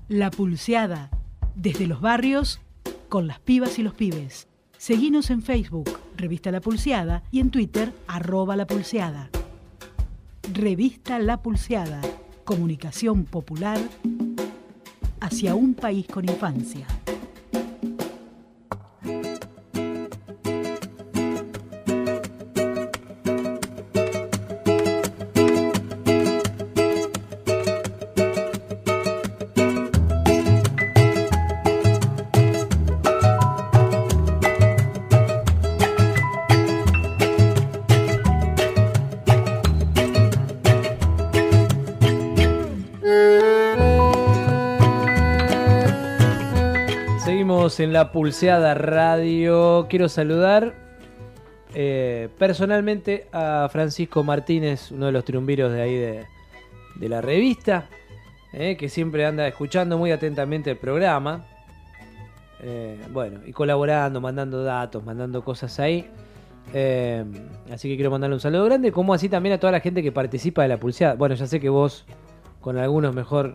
La Pulseada, desde los barrios, con las pibas y los pibes. Seguinos en Facebook, Revista La Pulseada, y en Twitter, @La Pulseada. Revista La Pulseada, comunicación popular hacia un país con infancia. En La Pulseada Radio. Quiero saludar personalmente a Francisco Martínez, uno de los triunviros de ahí de la revista, que siempre anda escuchando muy atentamente el programa, bueno, y colaborando, mandando datos, mandando cosas ahí, así que quiero mandarle un saludo grande, como así también a toda la gente que participa de La Pulseada. Bueno, ya sé que vos con algunos mejor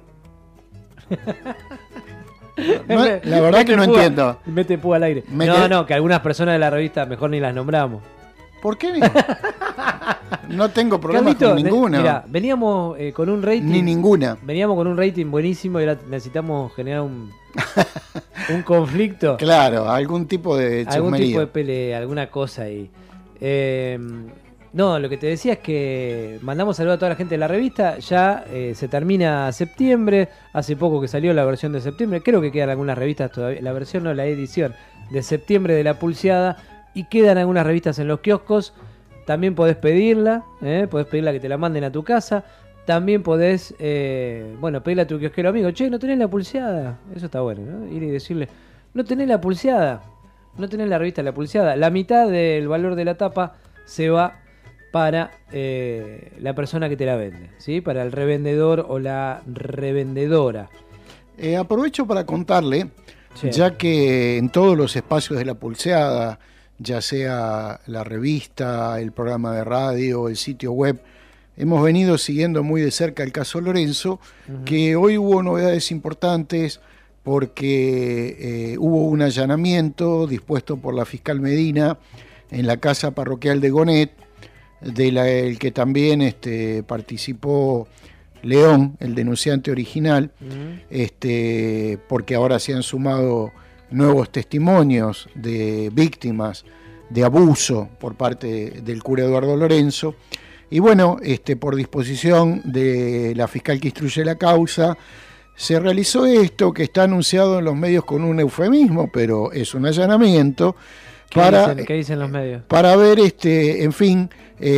No, la verdad que no entiendo. Mete púa al aire. No, que algunas personas de la revista mejor ni las nombramos. ¿Por qué? No tengo problemas con ninguna. Mira, veníamos con un rating. Ni ninguna. Veníamos con un rating buenísimo y ahora necesitamos generar un conflicto. Claro, algún tipo de chusmería. Algún tipo de pelea, alguna cosa ahí. No, lo que te decía es que mandamos saludos a toda la gente de la revista. Ya se termina septiembre. Hace poco que salió la versión de septiembre. Creo que quedan algunas revistas todavía. La versión no, la edición de septiembre de La Pulseada. Y quedan algunas revistas en los kioscos. También podés pedirla. Podés pedirla que te la manden a tu casa. También podés pedirle a tu kiosquero amigo. Che, ¿no tenés La Pulseada? Eso está bueno, ¿no? Ir y decirle, ¿no tenés La Pulseada? ¿No tenés la revista La Pulseada? La mitad del valor de la tapa se va para la persona que te la vende, ¿sí? Para el revendedor o la revendedora. Aprovecho para contarle, sí, ya que en todos los espacios de La Pulseada, ya sea la revista, el programa de radio, el sitio web, hemos venido siguiendo muy de cerca el caso Lorenzo, que hoy hubo novedades importantes porque hubo un allanamiento dispuesto por la fiscal Medina en la casa parroquial de Gonet, del que también participó León, el denunciante original, porque ahora se han sumado nuevos testimonios de víctimas de abuso por parte del cura Eduardo Lorenzo. Y bueno, por disposición de la fiscal que instruye la causa, se realizó esto que está anunciado en los medios con un eufemismo, pero es un allanamiento. ¿Qué dicen los medios? Para ver, en fin,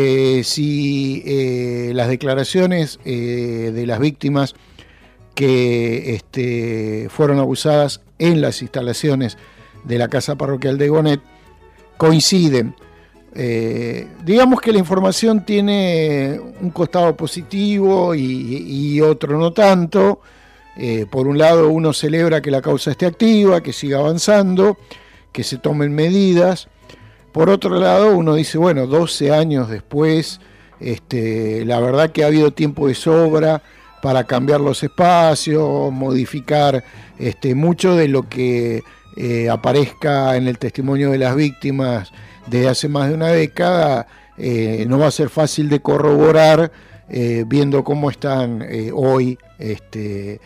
si las declaraciones de las víctimas que fueron abusadas en las instalaciones de la casa parroquial de Gonet coinciden. Digamos que la información tiene un costado positivo y otro no tanto. Por un lado, uno celebra que la causa esté activa, que siga avanzando, que se tomen medidas. Por otro lado, uno dice, bueno, 12 años después, la verdad que ha habido tiempo de sobra para cambiar los espacios, modificar mucho de lo que aparezca en el testimonio de las víctimas desde hace más de una década. No va a ser fácil de corroborar viendo cómo están hoy el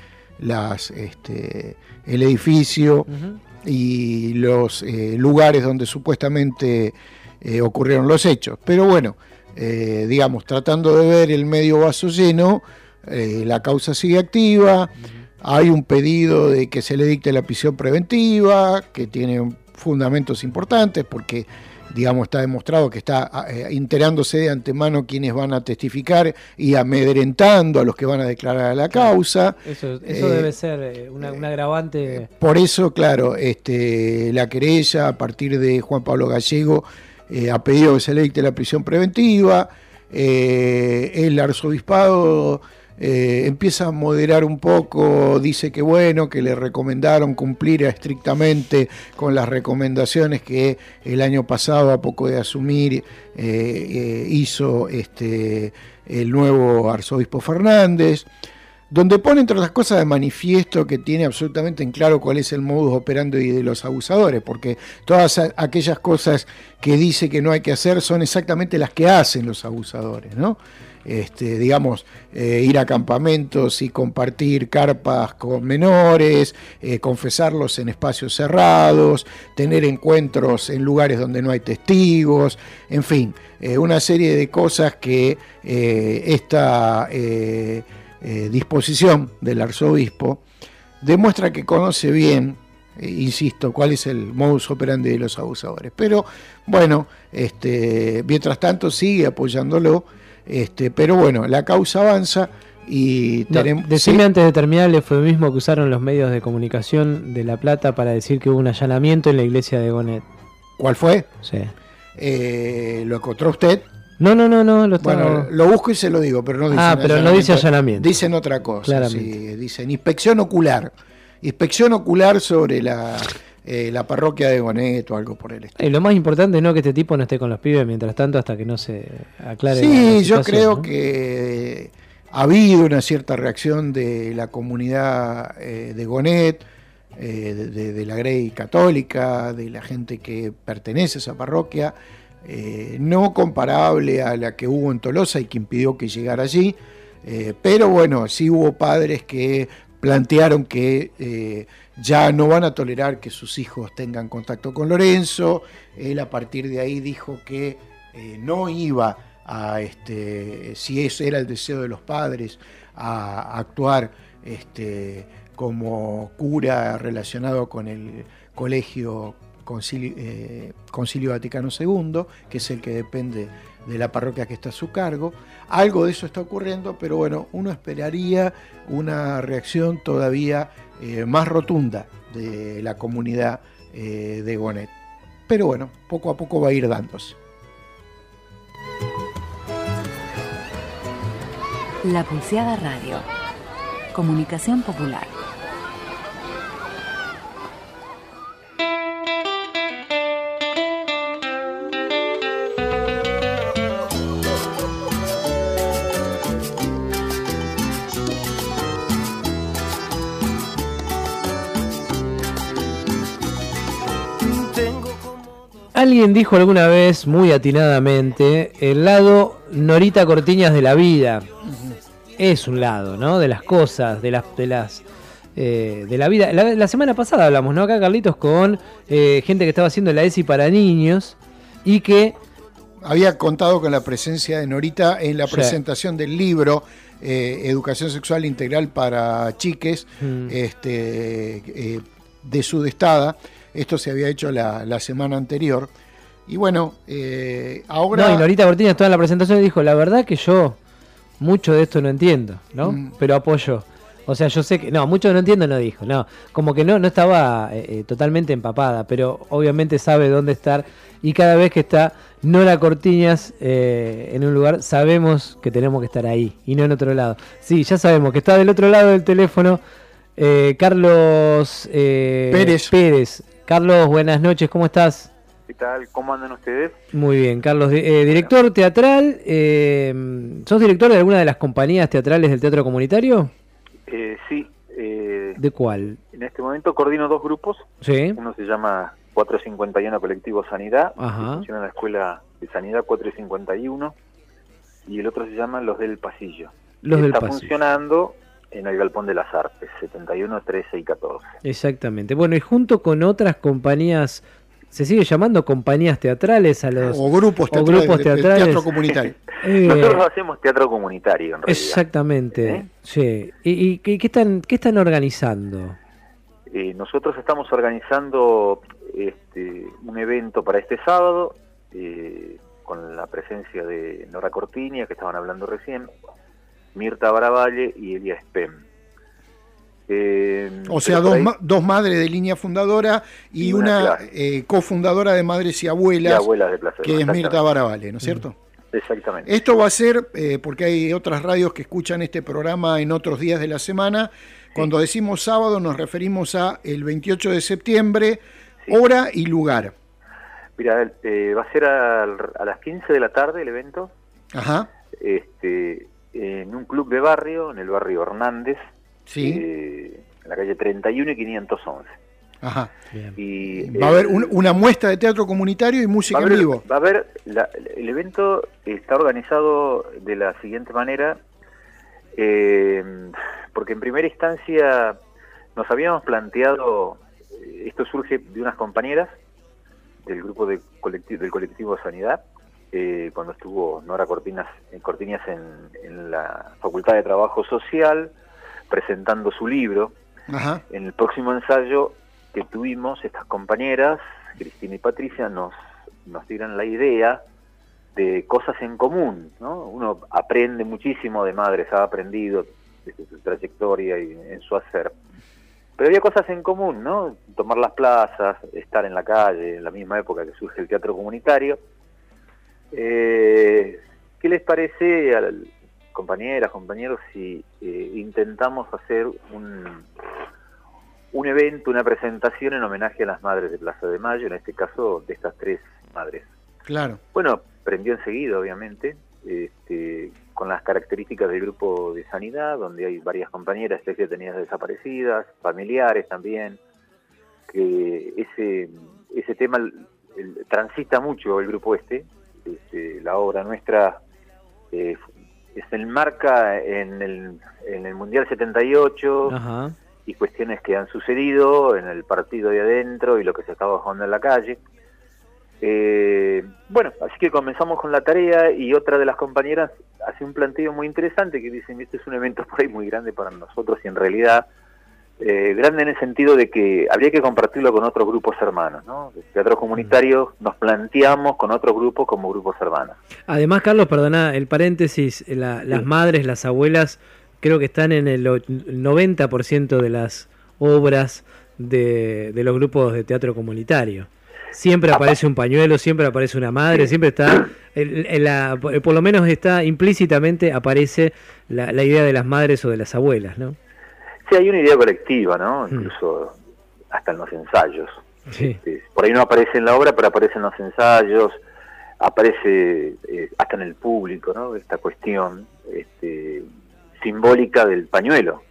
edificio y los lugares donde supuestamente ocurrieron los hechos. Pero bueno, digamos, tratando de ver el medio vaso lleno, la causa sigue activa. Hay un pedido de que se le dicte la prisión preventiva, que tiene fundamentos importantes porque, digamos, está demostrado que está enterándose de antemano quienes van a testificar y amedrentando a los que van a declarar a la causa. Eso debe ser un agravante. Por eso, claro, la querella a partir de Juan Pablo Gallego ha pedido que se le dicte la prisión preventiva. El arzobispado empieza a moderar un poco, dice que bueno, que le recomendaron cumplir estrictamente con las recomendaciones que el año pasado, a poco de asumir, hizo el nuevo arzobispo Fernández. donde pone entre otras cosas de manifiesto que tiene absolutamente en claro cuál es el modus operandi de los abusadores, porque todas aquellas cosas que dice que no hay que hacer son exactamente las que hacen los abusadores, ¿no? Digamos, ir a campamentos y compartir carpas con menores, confesarlos en espacios cerrados, tener encuentros en lugares donde no hay testigos, en fin, una serie de cosas que esta disposición del arzobispo demuestra que conoce bien, insisto, cuál es el modus operandi de los abusadores. Pero bueno, mientras tanto sigue apoyándolo. Pero bueno, la causa avanza y tenemos... Decime ¿sí? Antes de terminar el eufemismo que usaron los medios de comunicación de La Plata para decir que hubo un allanamiento en la iglesia de Gonet. ¿Cuál fue? Sí. ¿Lo encontró usted? No, lo estaba... Bueno, lo busco y se lo digo, pero no dice pero no dice allanamiento. Dicen otra cosa. Claramente. Sí, dicen inspección ocular. Inspección ocular sobre la parroquia de Gonet o algo por el estilo. Lo más importante es no que este tipo no esté con los pibes mientras tanto hasta que no se aclare la Sí, situación, yo creo, ¿no? que ha habido una cierta reacción de la comunidad de Gonet, de la Grey católica, de la gente que pertenece a esa parroquia, no comparable a la que hubo en Tolosa y que impidió que llegara allí, pero bueno, sí hubo padres que plantearon que ya no van a tolerar que sus hijos tengan contacto con Lorenzo. Él a partir de ahí dijo que no iba a, si ese era el deseo de los padres, a actuar como cura relacionado con el colegio Concilio Vaticano II, que es el que depende de la parroquia que está a su cargo. Algo de eso está ocurriendo, pero bueno, uno esperaría una reacción todavía más rotunda de la comunidad de Gonet. Pero bueno, poco a poco va a ir dándose. La Pulseada Radio. Comunicación popular. Alguien dijo alguna vez, muy atinadamente, el lado Norita Cortiñas de la vida. Es un lado, ¿no? De las cosas, de la vida. La semana pasada hablamos, ¿no? Acá, Carlitos, con gente que estaba haciendo la ESI para niños y que... Había contado con la presencia de Norita en la presentación del libro Educación Sexual Integral para Chiques, de Sudestada. Esto se había hecho la semana anterior. Y bueno, ahora... No, y Norita Cortiñas toda la presentación y dijo, la verdad que yo mucho de esto no entiendo, ¿no? Pero apoyo. O sea, yo sé que... No, mucho no entiendo no dijo, no. Como que no estaba totalmente empapada, pero obviamente sabe dónde estar. Y cada vez que está Nora Cortiñas en un lugar, sabemos que tenemos que estar ahí y no en otro lado. Sí, ya sabemos que está del otro lado del teléfono Carlos Pérez. Carlos, buenas noches, ¿cómo estás? ¿Qué tal? ¿Cómo andan ustedes? Muy bien, Carlos, director teatral. ¿Sos director de alguna de las compañías teatrales del Teatro Comunitario? Sí. ¿De cuál? En este momento coordino dos grupos. Sí. Uno se llama 451 Colectivo Sanidad, que funciona en la Escuela de Sanidad 451, y el otro se llama Los del Pasillo. Está funcionando en el Galpón de las Artes, 71, 13 y 14. Exactamente. Bueno, y junto con otras compañías, ¿se sigue llamando compañías teatrales a los... O grupos teatrales. Teatro comunitario. Nosotros hacemos teatro comunitario, en realidad. Exactamente. Sí. ¿Y qué están organizando? Nosotros estamos organizando un evento para este sábado, con la presencia de Nora Cortiñas, que estaban hablando recién, Mirta Baravalle y Elia Spem. O sea, dos madres de línea fundadora y una cofundadora de Madres y Abuelas, de Plaza que es Mirta Baravalle, ¿no es cierto? Exactamente. Esto va a ser, porque hay otras radios que escuchan este programa en otros días de la semana. Cuando decimos sábado nos referimos a el 28 de septiembre, hora y lugar. Mira, va a ser a las 15 de la tarde el evento. Ajá. en un club de barrio, en el barrio Hernández, sí, en la calle 31 y 511. Ajá. Y va a haber una muestra de teatro comunitario y música en vivo. Va a haber, el evento está organizado de la siguiente manera, porque en primera instancia nos habíamos planteado, esto surge de unas compañeras del grupo del colectivo Sanidad, cuando estuvo Nora Cortiñas en la Facultad de Trabajo Social, presentando su libro. Ajá. En el próximo ensayo que tuvimos, estas compañeras, Cristina y Patricia, nos dieron la idea de cosas en común, ¿no? Uno aprende muchísimo de madres, ha aprendido desde su trayectoria y en su hacer. Pero había cosas en común, ¿no? Tomar las plazas, estar en la calle, en la misma época que surge el teatro comunitario. ¿Qué les parece a compañeras, compañeros, si intentamos hacer un evento, una presentación en homenaje a las madres de Plaza de Mayo, en este caso de estas 3 madres? Claro. Bueno, prendió enseguida, obviamente, con las características del grupo de Sanidad, donde hay varias compañeras detenidas desaparecidas, familiares también, que ese tema transita mucho el grupo la obra nuestra se enmarca en el Mundial 78. Ajá. Y cuestiones que han sucedido en el partido de adentro y lo que se estaba jugando en la calle. Bueno, así que comenzamos con la tarea y otra de las compañeras hace un planteo muy interesante que dicen, este es un evento por ahí muy grande para nosotros y en realidad grande en el sentido de que habría que compartirlo con otros grupos hermanos, ¿no? El teatro comunitario nos planteamos con otros grupos como grupos hermanos. Además, Carlos, perdona el paréntesis, las madres, las abuelas, creo que están en el 90% de las obras de los grupos de teatro comunitario. Siempre aparece un pañuelo, siempre aparece una madre, siempre está, por lo menos está implícitamente aparece la idea de las madres o de las abuelas, ¿no? Sí, hay una idea colectiva, ¿no? Incluso hasta en los ensayos. Sí. Por ahí no aparece en la obra, pero aparece en los ensayos, aparece hasta en el público, ¿no? Esta cuestión simbólica del pañuelo.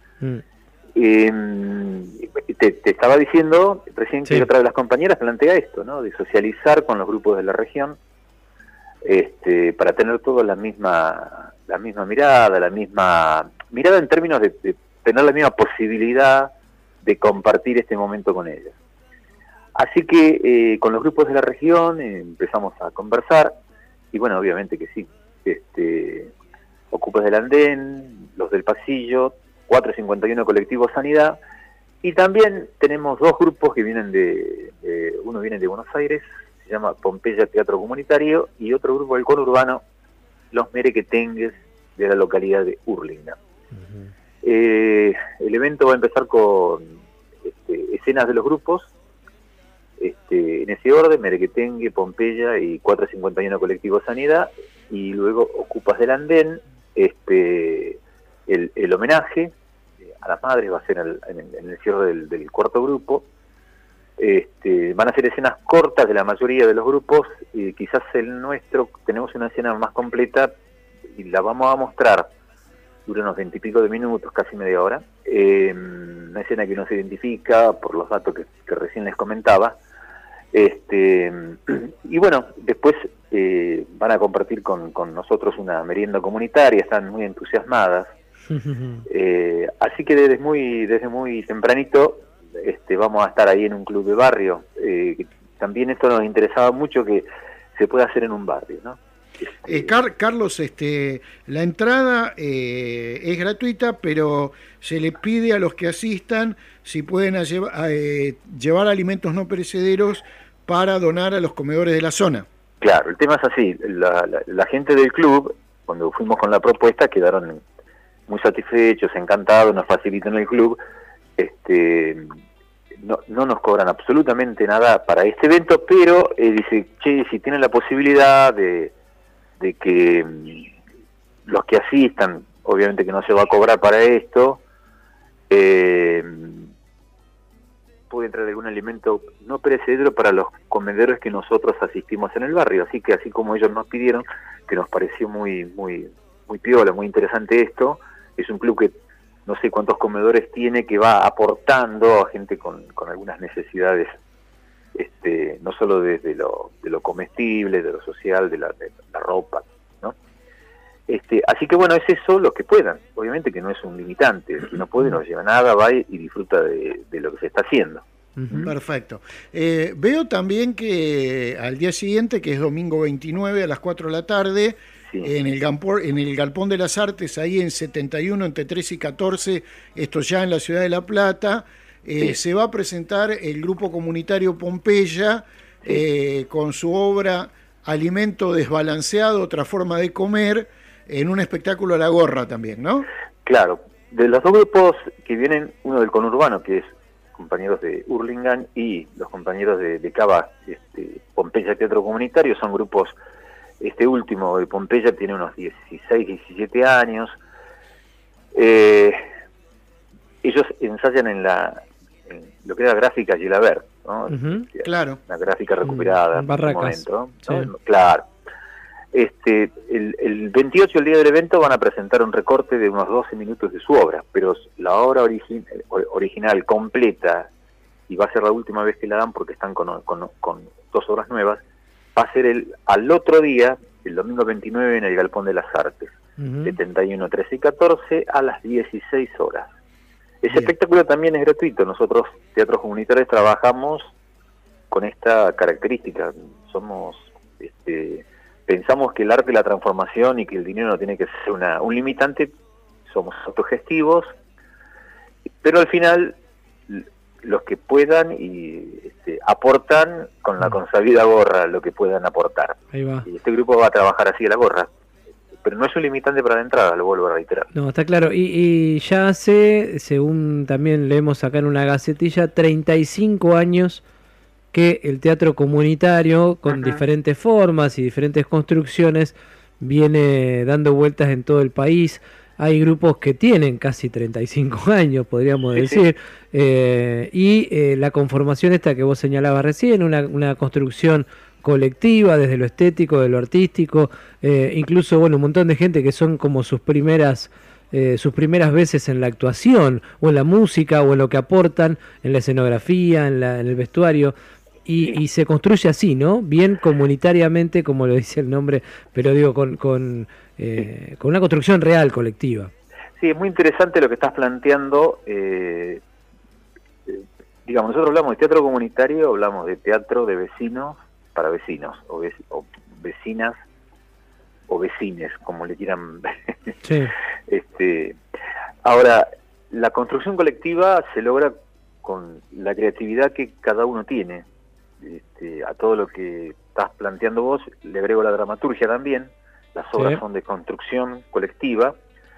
Te estaba diciendo recién que otra de las compañeras plantea esto, ¿no? De socializar con los grupos de la región, para tener todos la misma mirada, la misma mirada en términos de tener la misma posibilidad de compartir este momento con ellas. Así que con los grupos de la región empezamos a conversar y bueno, obviamente que sí, Ocupas del Andén, los del Pasillo, 451 Colectivo Sanidad, y también tenemos 2 grupos que vienen uno viene de Buenos Aires, se llama Pompeya Teatro Comunitario, y otro grupo del conurbano, los Merequetengues, de la localidad de Hurlingham. El evento va a empezar con escenas de los grupos, en ese orden, Merequetengue, Pompeya y 451 Colectivo Sanidad, y luego Ocupas del Andén, el homenaje a las madres va a ser en el cierre del cuarto grupo. Van a ser escenas cortas de la mayoría de los grupos, y quizás el nuestro tenemos una escena más completa y la vamos a mostrar, dura unos 20 y pico de minutos, casi media hora, una escena que no se identifica por los datos que recién les comentaba, y bueno, después van a compartir con nosotros una merienda comunitaria, están muy entusiasmadas, así que desde muy tempranito vamos a estar ahí en un club de barrio. También esto nos interesaba mucho, que se pueda hacer en un barrio, ¿no? Carlos, la entrada es gratuita, pero se le pide a los que asistan si pueden llevar alimentos no perecederos para donar a los comedores de la zona. Claro, el tema es así, la gente del club, cuando fuimos con la propuesta, quedaron muy satisfechos, encantados, nos facilitan el club, no nos cobran absolutamente nada para este evento, pero dice, che, si tienen la posibilidad de que los que asistan, obviamente que no se va a cobrar para esto, puede entrar algún alimento no perecedero para los comedores que nosotros asistimos en el barrio. Así que así como ellos nos pidieron, que nos pareció muy muy piola, muy interesante esto. Es un club que no sé cuántos comedores tiene, que va aportando a gente con algunas necesidades, no solo desde de lo comestible, de lo social, de la ropa, ¿no? Así que bueno, es eso lo que puedan. Obviamente que no es un limitante. El que no puede no lleva nada, va y disfruta de lo que se está haciendo. Perfecto. Veo también que al día siguiente, que es domingo 29 a las 4 de la tarde, sí, en el Galpón de las Artes, ahí en 71, entre 13 y 14, esto ya en la ciudad de La Plata, sí, se va a presentar el grupo comunitario Pompeya, sí, con su obra Alimento Desbalanceado, otra forma de comer, en un espectáculo a la gorra también, ¿no? Claro, de los dos grupos que vienen, uno del conurbano, que es compañeros de Hurlingham, y los compañeros de Cava, Pompeya Teatro Comunitario, son grupos, este último de Pompeya tiene unos 16, 17 años. Ellos ensayan en lo que era gráfica Gilabert, ¿no? Claro. Una gráfica recuperada en Barracas. Momento, ¿no? Sí. Claro. El 28, el día del evento, van a presentar un recorte de unos 12 minutos de su obra, pero la obra original, completa, y va a ser la última vez que la dan porque están con 2 obras nuevas, va a ser al otro día, el domingo 29, en el Galpón de las Artes, 71, 13 y 14, a las 16 horas. Ese espectáculo también es gratuito. Nosotros, teatros comunitarios, trabajamos con esta característica. Pensamos que el arte y la transformación y que el dinero no tiene que ser un limitante. Somos autogestivos, pero al final los que puedan aportan con la consabida gorra lo que puedan aportar. Ahí va. Y este grupo va a trabajar así a la gorra, pero no es un limitante para la entrada, lo vuelvo a reiterar. No, está claro. Y ya hace, según también leemos acá en una gacetilla, 35 años que el teatro comunitario, con diferentes formas y diferentes construcciones, viene dando vueltas en todo el país. Hay grupos que tienen casi 35 años, podríamos decir, y la conformación esta que vos señalabas recién, una construcción colectiva desde lo estético, de lo artístico, incluso bueno, un montón de gente que son como sus primeras veces en la actuación, o en la música, o en lo que aportan en la escenografía, en el vestuario. Y se construye así, ¿no? Bien comunitariamente, como lo dice el nombre, pero digo, con una construcción real, colectiva. Sí, es muy interesante lo que estás planteando. Digamos, nosotros hablamos de teatro comunitario, hablamos de teatro de vecinos para vecinos, o vecinas, o vecines, como le quieran. Sí. Ahora, la construcción colectiva se logra con la creatividad que cada uno tiene. A todo lo que estás planteando vos le agrego la dramaturgia también. Las obras son de construcción colectiva,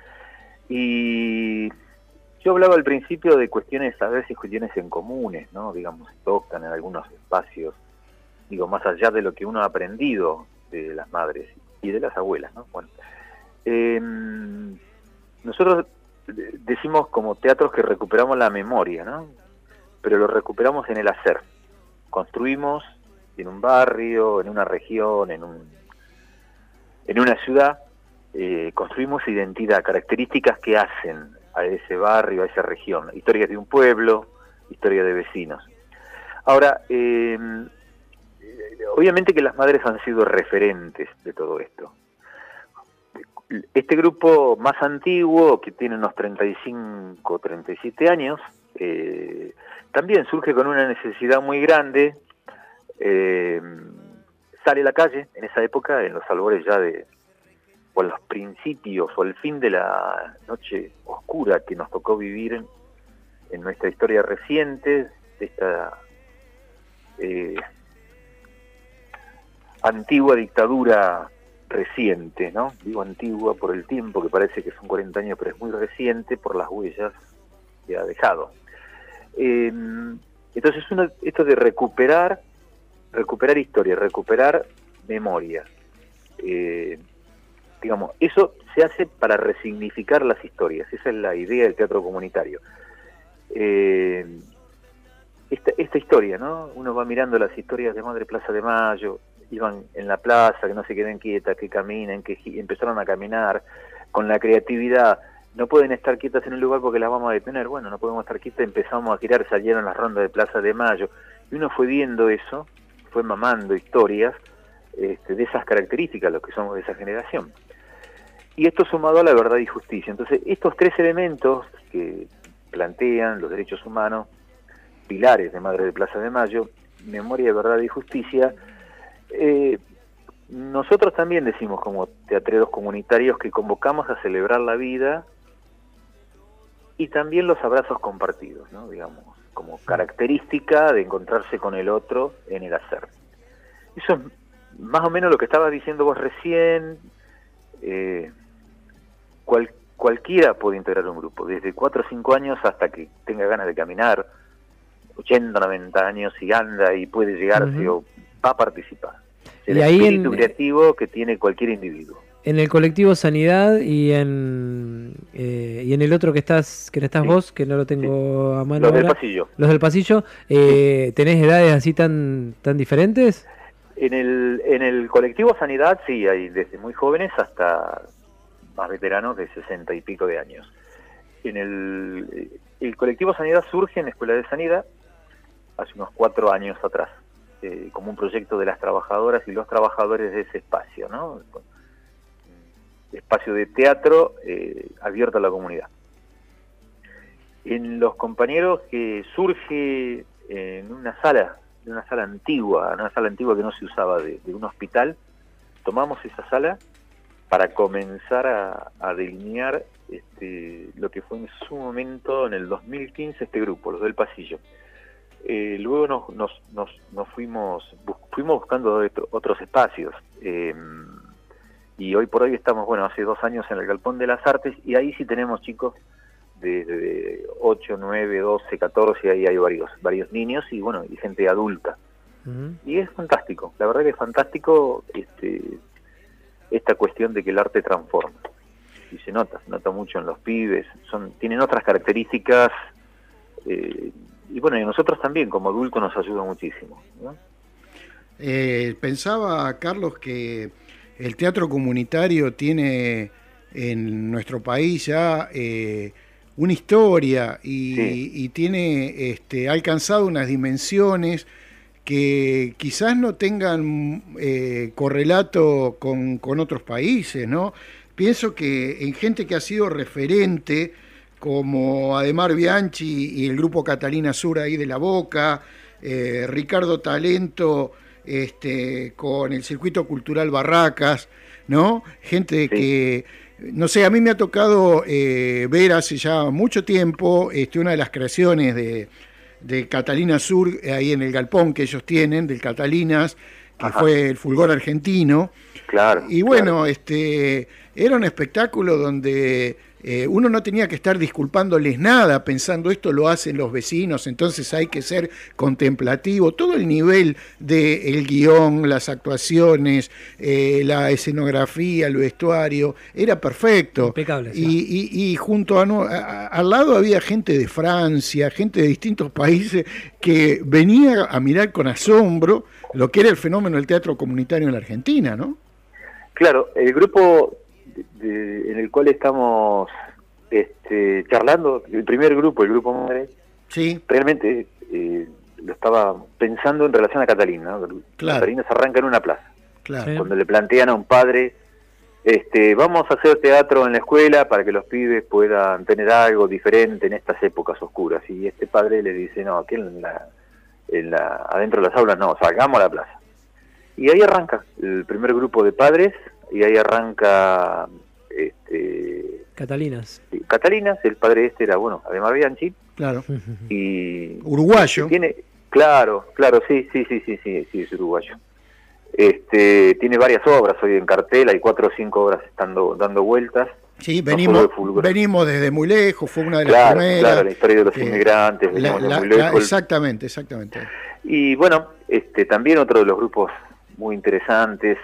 y yo hablaba al principio de cuestiones, a veces cuestiones en comunes, ¿no? Digamos, tocan en algunos espacios, digo, más allá de lo que uno ha aprendido de las madres y de las abuelas, ¿no? Bueno, nosotros decimos como teatros que recuperamos la memoria, ¿no? Pero lo recuperamos en el hacer. Construimos en un barrio, en una región, en una ciudad, construimos identidad, características que hacen a ese barrio, a esa región, historias de un pueblo, historia de vecinos. Ahora, obviamente que las madres han sido referentes de todo esto. Este grupo más antiguo, que tiene unos 35, 37 años, también surge con una necesidad muy grande, sale a la calle en esa época, en los albores ya o en los principios o el fin de la noche oscura que nos tocó vivir en nuestra historia reciente, de esta antigua dictadura reciente, ¿no? Digo antigua por el tiempo, que parece que son 40 años, pero es muy reciente por las huellas que ha dejado. Entonces esto de recuperar historia, recuperar memoria, digamos, eso se hace para resignificar las historias. Esa es la idea del teatro comunitario. Esta historia, ¿no? Uno va mirando las historias de Madre Plaza de Mayo, iban en la plaza, que no se queden quietas, que caminen, que empezaron a caminar, con la creatividad, no pueden estar quietas en un lugar porque las vamos a detener. Bueno, no podemos estar quietas, empezamos a girar, salieron las rondas de Plaza de Mayo, y uno fue viendo eso, fue mamando historias de esas características, los que somos de esa generación. Y esto sumado a la verdad y justicia. Entonces, estos tres elementos que plantean los derechos humanos, pilares de Madre de Plaza de Mayo, memoria, verdad y justicia, nosotros también decimos como teatreros comunitarios que convocamos a celebrar la vida y también los abrazos compartidos, ¿no? Digamos, como característica de encontrarse con el otro en el hacer. Eso es más o menos lo que estabas diciendo vos recién. Cualquiera puede integrar un grupo, desde 4 o 5 años hasta que tenga ganas de caminar, 80, 90 años, y anda y puede llegarse o va a participar. El espíritu creativo que tiene cualquier individuo. En el colectivo Sanidad y en el otro que estás vos, que no lo tengo a mano. Los del pasillo. Los del pasillo, ¿tenés edades así tan diferentes? En el colectivo Sanidad sí, hay desde muy jóvenes hasta más veteranos de 60 y pico de años. En el colectivo Sanidad surge en la Escuela de Sanidad hace unos 4 años atrás, como un proyecto de las trabajadoras y los trabajadores de ese espacio, ¿no? Espacio de teatro abierto a la comunidad. En los compañeros que surge en una sala antigua, que no se usaba, de un hospital, tomamos esa sala para comenzar a delinear lo que fue en su momento, en el 2015, este grupo, los del pasillo. Luego nos fuimos buscando otros espacios, y hoy por hoy estamos, hace 2 años en el Galpón de las Artes, y ahí sí tenemos chicos de 8, 9, 12, 14, ahí hay varios niños y gente adulta. Y es fantástico, la verdad que es fantástico esta cuestión de que el arte transforma. Y se nota mucho en los pibes, tienen otras características, y nosotros también como adultos nos ayuda muchísimo, ¿no? Pensaba, Carlos, que el teatro comunitario tiene en nuestro país ya una historia y tiene ha alcanzado unas dimensiones que quizás no tengan correlato con otros países, ¿no? Pienso que en gente que ha sido referente, como Ademar Bianchi y el grupo Catalina Sur ahí de La Boca, Ricardo Talento con el Circuito Cultural Barracas, ¿no? Gente que, no sé, a mí me ha tocado ver hace ya mucho tiempo una de las creaciones de Catalina Sur, ahí en el galpón que ellos tienen, del Catalinas, que fue el Fulgor argentino. Claro. Y era un espectáculo donde uno no tenía que estar disculpándoles nada, pensando esto lo hacen los vecinos, entonces hay que ser contemplativo. Todo el nivel del guión, las actuaciones, la escenografía, el vestuario, era perfecto. Impecable. Y junto al lado había gente de Francia, gente de distintos países que venía a mirar con asombro lo que era el fenómeno del teatro comunitario en la Argentina, ¿no? Claro, el grupo en el cual estamos charlando, el primer grupo, el grupo Madre, sí, realmente lo estaba pensando en relación a Catalina, ¿no? Claro. Catalina se arranca en una plaza. Claro. Cuando le plantean a un padre, vamos a hacer teatro en la escuela para que los pibes puedan tener algo diferente en estas épocas oscuras, y este padre le dice, no, aquí adentro de las aulas no, salgamos a la plaza. Y ahí arranca el primer grupo de padres, y ahí arranca Catalinas. Catalinas, el padre era, Ademar Bianchi. Claro. Y uruguayo. Claro, sí, es uruguayo. Tiene varias obras hoy en cartel, hay 4 o 5 obras dando vueltas. Sí, venimos desde muy lejos, fue una de las primeras. Claro, la historia de los inmigrantes, muy lejos. Exactamente. Y también otro de los grupos muy interesantes,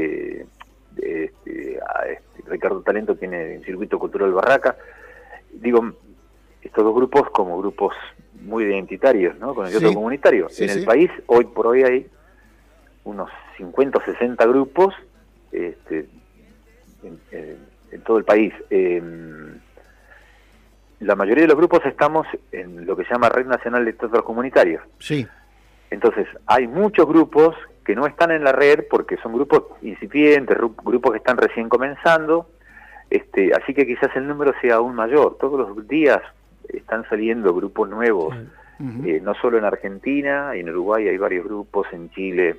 Ricardo Talento tiene el Circuito Cultural Barraca. Digo, estos dos grupos como grupos muy identitarios, ¿no? Con el teatro comunitario. En el país, hoy por hoy hay unos 50 o 60 grupos todo el país. La mayoría de los grupos estamos en lo que se llama Red Nacional de Teatros Comunitarios. Sí. Entonces, hay muchos grupos que no están en la red porque son grupos incipientes, grupos que están recién comenzando, así que quizás el número sea aún mayor. Todos los días están saliendo grupos nuevos, no solo en Argentina, en Uruguay hay varios grupos, en Chile,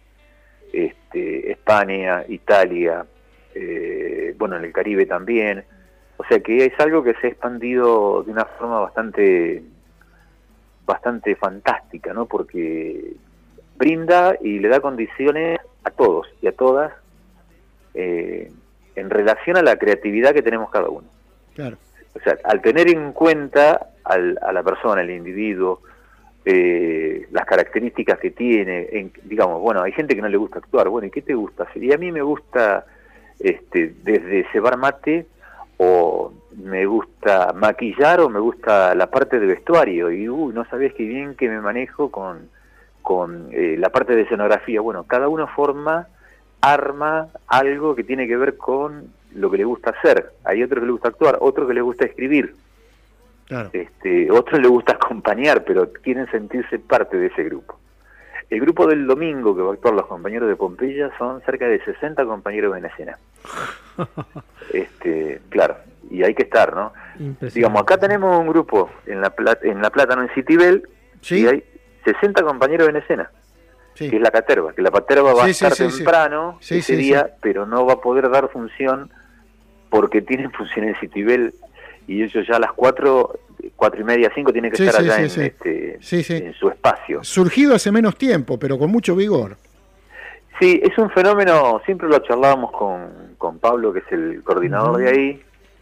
España, Italia, en el Caribe también. O sea que es algo que se ha expandido de una forma bastante fantástica, ¿no? Porque brinda y le da condiciones a todos y a todas en relación a la creatividad que tenemos cada uno. Claro. O sea, al tener en cuenta a la persona, al individuo, las características que tiene, digamos, hay gente que no le gusta actuar, ¿y qué te gusta hacer? Y a mí me gusta desde cebar mate, o me gusta maquillar, o me gusta la parte de vestuario, y no sabés qué bien que me manejo con la parte de escenografía. Cada uno arma algo que tiene que ver con lo que le gusta hacer. Hay otro que le gusta actuar, otro que le gusta escribir, claro. Otro le gusta acompañar, pero quieren sentirse parte de ese grupo. El grupo del domingo que va a actuar los compañeros de Pompeya son cerca de 60 compañeros en escena. Claro, y hay que estar, ¿no? Digamos, acá tenemos un grupo en La Plata, no en Citibel, ¿sí? Y hay 60 compañeros en escena, sí. Que es la caterva, que la caterva va a estar temprano ese día, pero no va a poder dar función porque tienen función en Citibel, y ellos ya a las 4:30, 5 tienen que estar allá en su espacio. Surgido hace menos tiempo, pero con mucho vigor. Sí, es un fenómeno, siempre lo charlábamos con Pablo, que es el coordinador de ahí,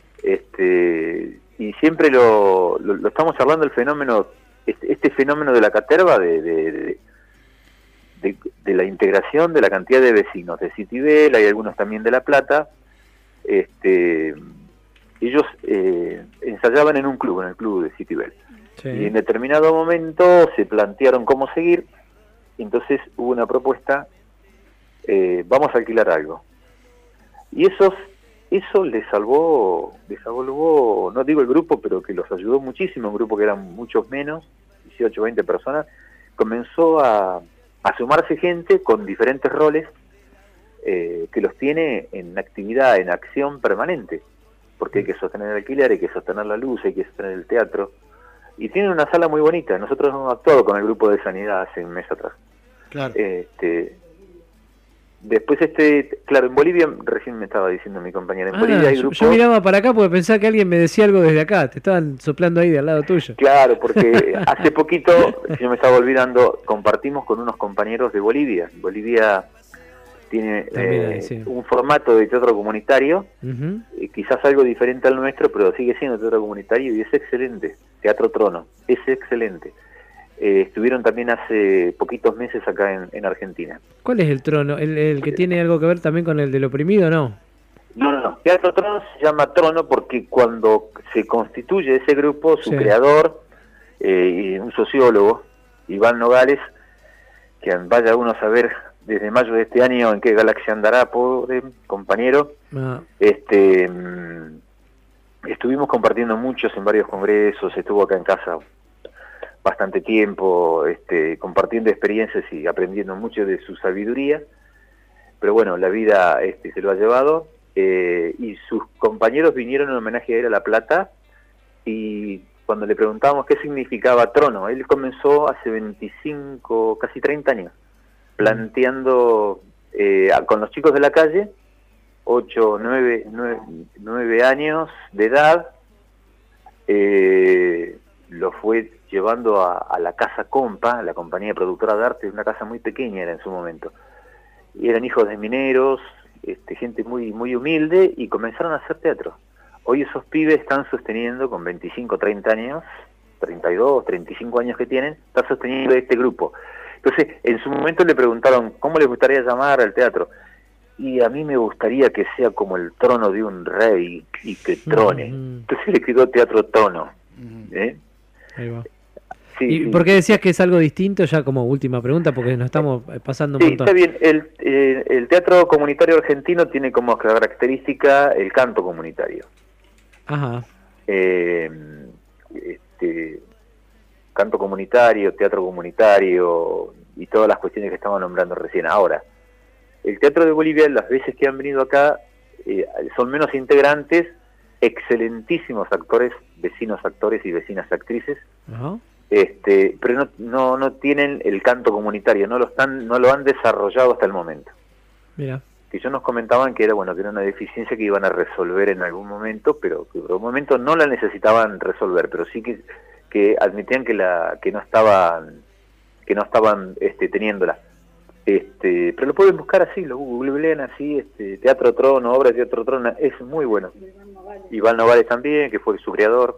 y siempre lo estamos charlando, el fenómeno, este fenómeno de la caterva, de la integración de la cantidad de vecinos de Citibel, hay algunos también de La Plata. Ellos ensayaban en un club, en el club de Citibel, sí. Y en determinado momento se plantearon cómo seguir, y entonces hubo una propuesta, vamos a alquilar algo, y eso les salvó, no digo el grupo, pero que los ayudó muchísimo, un grupo que eran muchos menos, 18, 20 personas, comenzó a sumarse gente con diferentes roles, que los tiene en actividad, en acción permanente, porque hay que sostener el alquiler, hay que sostener la luz, hay que sostener el teatro, y tienen una sala muy bonita. Nosotros hemos actuado con el grupo de Sanidad hace un mes atrás. Claro. Después, claro, en Bolivia, recién me estaba diciendo mi compañera, en Bolivia hay grupos... Yo miraba para acá porque pensaba que alguien me decía algo desde acá, te estaban soplando ahí de al lado tuyo. Claro, porque hace poquito, si yo me estaba olvidando, compartimos con unos compañeros de Bolivia. Bolivia tiene un formato de teatro comunitario, quizás algo diferente al nuestro, pero sigue siendo teatro comunitario y es excelente. Teatro Trono, es excelente. Estuvieron también hace poquitos meses acá en Argentina. ¿Cuál es el Trono? ¿El que tiene algo que ver también con el del oprimido, no? No. Teatro Trono se llama Trono porque cuando se constituye ese grupo, su creador, un sociólogo, Iván Nogales, que vaya uno a saber desde mayo de este año en qué galaxia andará, pobre compañero. Estuvimos compartiendo muchos en varios congresos, estuvo acá en casa bastante tiempo, compartiendo experiencias y aprendiendo mucho de su sabiduría, pero bueno, la vida se lo ha llevado, y sus compañeros vinieron en homenaje a él a La Plata, y cuando le preguntábamos qué significaba Trono, él comenzó hace 25, casi 30 años, planteando con los chicos de la calle, 8, 9 años de edad, lo fue llevando a la Casa Compa, la compañía productora de arte, una casa muy pequeña era en su momento, y eran hijos de mineros, gente muy, muy humilde, y comenzaron a hacer teatro. Hoy esos pibes están sosteniendo, con 25, 30 años, 32, 35 años que tienen, están sosteniendo este grupo. Entonces, en su momento le preguntaron, ¿cómo les gustaría llamar al teatro? Y a mí me gustaría que sea como el trono de un rey y que trone. Entonces le quedó Teatro Trono. Ahí va. Sí, ¿y por qué decías que es algo distinto? Ya como última pregunta, porque nos estamos pasando un montón. Está bien. El teatro comunitario argentino tiene como característica el canto comunitario. Ajá. Canto comunitario, teatro comunitario y todas las cuestiones que estamos nombrando recién. Ahora, el Teatro de Bolivia, las veces que han venido acá, son menos integrantes, excelentísimos actores, vecinos actores y vecinas actrices. Ajá. Pero no tienen el canto comunitario, no lo han desarrollado hasta el momento. Mira. Que ellos nos comentaban que era una deficiencia que iban a resolver en algún momento, pero que por un momento no la necesitaban resolver, pero sí que admitían que no estaban teniéndola. Pero lo pueden buscar así, lo googlean así, Teatro Trono, obra de Teatro Trono, es muy bueno. Iván Novales también, que fue su creador.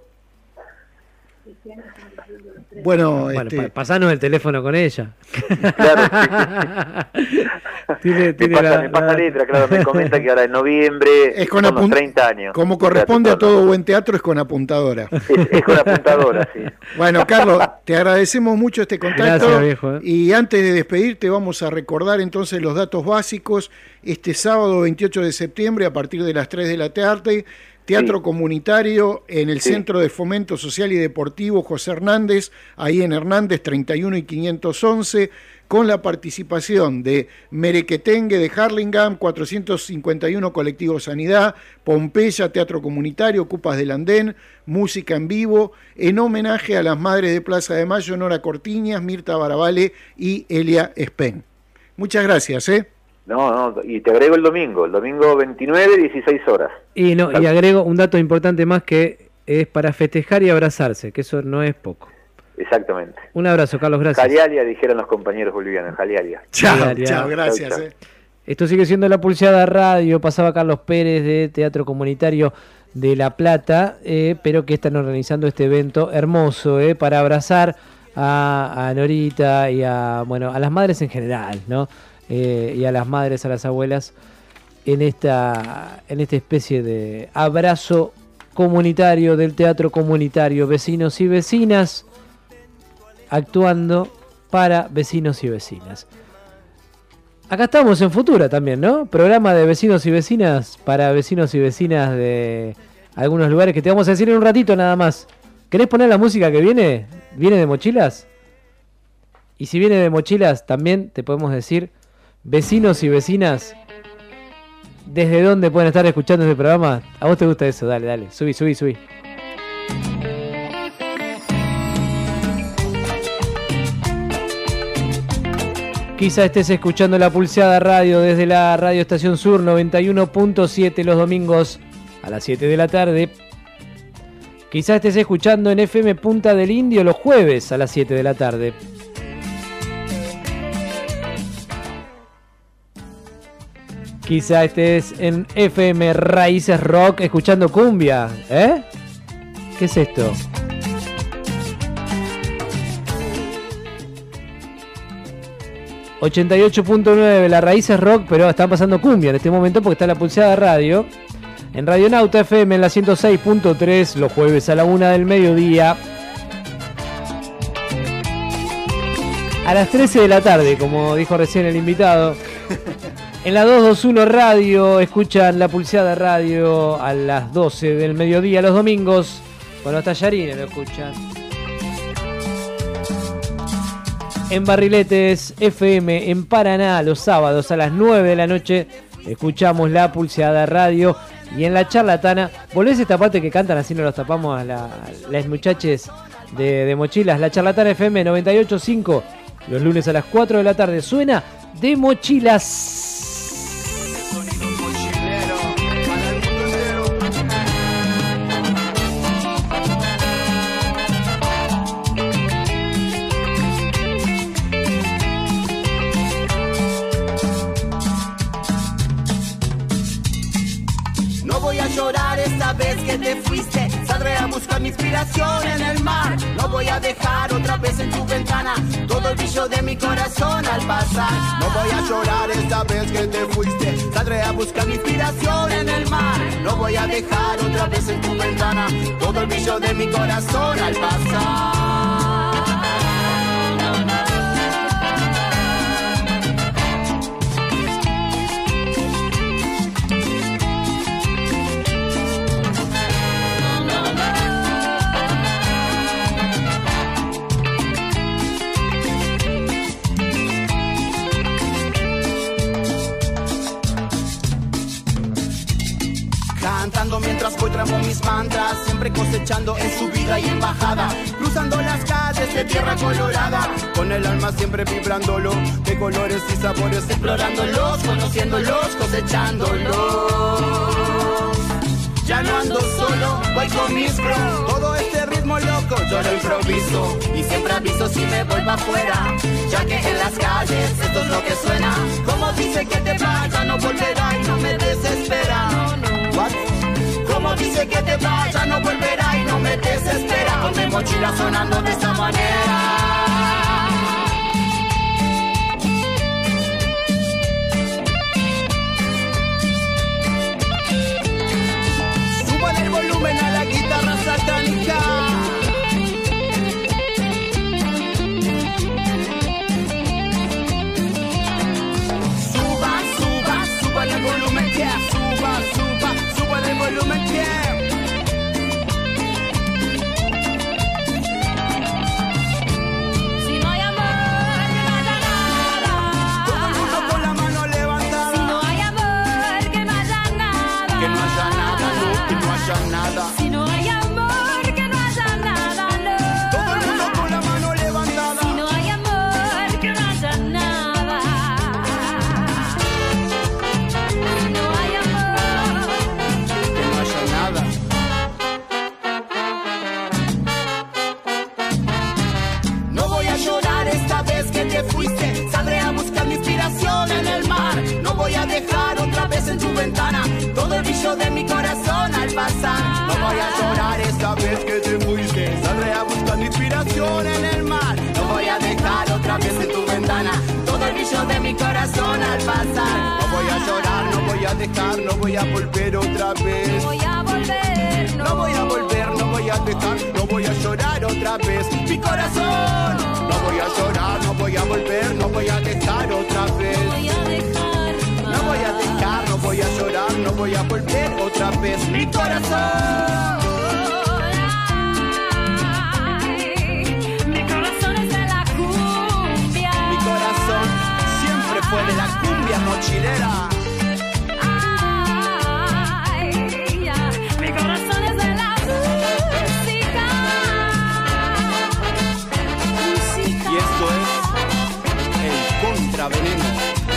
Bueno, pasanos el teléfono con ella. Claro, sí. me pasa letra, claro, me comenta que ahora en noviembre es con son los 30 años. Como corresponde a todo buen teatro, es con apuntadora. Es con apuntadora, sí. Bueno, Carlos, te agradecemos mucho este contacto. Gracias, viejo. Y antes de despedirte, vamos a recordar entonces los datos básicos. Este sábado 28 de septiembre, a partir de las 3 de la tarde, Teatro Comunitario en el Centro de Fomento Social y Deportivo José Hernández, ahí en Hernández 31 y 511, con la participación de Merequetengue de Harlingam, 451 Colectivo Sanidad, Pompeya, Teatro Comunitario, Cupas del Andén, música en vivo, en homenaje a las madres de Plaza de Mayo, Nora Cortiñas, Mirta Barabale y Elia Spen. Muchas gracias, No, y te agrego el domingo 29, 16 horas. Y agrego un dato importante más, que es para festejar y abrazarse, que eso no es poco. Exactamente. Un abrazo, Carlos, gracias. Jalialia, dijeron los compañeros bolivianos, Jalialia. Chao, gracias. Chau. Esto sigue siendo La Pulseada Radio, pasaba Carlos Pérez de Teatro Comunitario de La Plata, pero que están organizando este evento hermoso, para abrazar a Norita y a las madres en general, ¿no? Y a las madres, a las abuelas, en esta especie de abrazo comunitario del teatro comunitario, vecinos y vecinas actuando para vecinos y vecinas. Acá estamos en Futura también, ¿no? Programa de vecinos y vecinas para vecinos y vecinas de algunos lugares que te vamos a decir en un ratito nada más. ¿Querés poner la música que viene? ¿Viene de Mochilas? Y si viene de Mochilas, también te podemos decir, vecinos y vecinas, ¿desde dónde pueden estar escuchando este programa? ¿A vos te gusta eso? Dale, subí. Quizá estés escuchando La Pulseada Radio desde la Radio Estación Sur 91.7 los domingos a las 7 de la tarde. Quizá estés escuchando en FM Punta del Indio los jueves a las 7 de la tarde. Quizá estés en FM Raíces Rock escuchando cumbia, ¿Qué es esto? ...88.9 la Raíces Rock, pero están pasando cumbia en este momento porque está La Pulseada Radio. En Radio Nauta FM en la 106.3 los jueves a la 1 del mediodía. A las 13 de la tarde, como dijo recién el invitado. En la 221 Radio escuchan La Pulseada Radio a las 12 del mediodía los domingos. Con los tallarines lo escuchan. En Barriletes FM en Paraná los sábados a las 9 de la noche escuchamos La Pulseada Radio. Y en La Charlatana, ¿volvés a esta parte que cantan así no los tapamos a las muchachas de Mochilas? La Charlatana FM 98.5 los lunes a las 4 de la tarde suena de Mochilas. Que te fuiste, saldré a buscar mi inspiración en el mar. No voy a dejar otra vez en tu ventana todo el brillo de mi corazón al pasar. No voy a llorar esta vez que te fuiste, saldré a buscar mi inspiración en el mar. No voy a dejar otra vez en tu ventana todo el brillo de mi corazón al pasar. hago mis mantras, siempre cosechando en subida y en bajada, cruzando las calles de tierra colorada, con el alma siempre vibrándolo, de colores y sabores, explorándolos, conociéndolos, cosechándolos. Ya no ando solo, voy con mis bros. Todo este ritmo loco yo lo improviso y siempre aviso si me vuelvo afuera, ya que en las calles esto es lo que suena. Como dice que te vaya, no volverá y no me desespera. What? Como dice que te vaya, no volverá y no me desespera. Con mi mochila sonando de esta manera. El volumen a la guitarra satánica. Suba, suba, suba el volumen, yeah. Suba, suba, suba el volumen, yeah. Si no hay amor, que no haya nada. Todo el mundo con la mano levantada. Si no hay amor, que no haya nada. Que no haya nada, no, que no haya nada. Si no hay amor, que no haya nada, no. Todo el mundo con la mano levantada. Si no hay amor, que no haya nada. Si no hay amor, que no haya nada. No voy a llorar esta vez que te fuiste. Saldré a buscar mi inspiración en el mar. No voy a dejar otra vez en tu ventana todo el brillo de mi corazón al pasar. No voy a llorar esta vez que te fuiste. Saldré a buscar mi inspiración en el mar. No voy a dejar otra vez en tu ventana todo el brillo de mi corazón al pasar. No voy a llorar, no voy a dejar, no voy a volver otra vez. voy a volver, No voy a volver, no voy a dejar, no voy a llorar otra vez mi corazón. No voy a llorar, no voy a volver, no voy a dejar otra vez. voy a dejar, No voy a dejar, no voy a llorar, no voy a volver otra vez mi corazón. Mi corazón es de la cumbia. Mi corazón siempre fue de la cumbia mochilera. Ay, ya. Mi corazón es de la música. Música. Y esto es el contraveneno.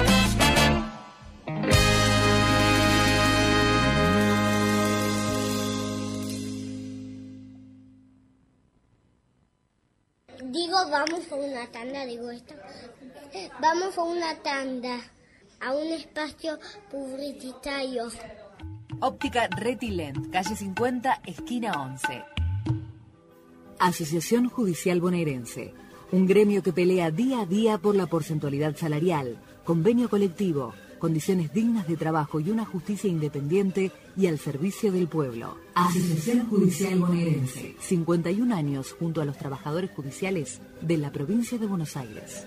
Vamos a una tanda, digo esto. Vamos a una tanda, a un espacio publicitario. Óptica Retilent, calle 50, esquina 11. Asociación Judicial Bonaerense, un gremio que pelea día a día por la porcentualidad salarial, convenio colectivo, condiciones dignas de trabajo y una justicia independiente y al servicio del pueblo. Asociación Judicial Bonaerense, 51 años junto a los trabajadores judiciales de la provincia de Buenos Aires.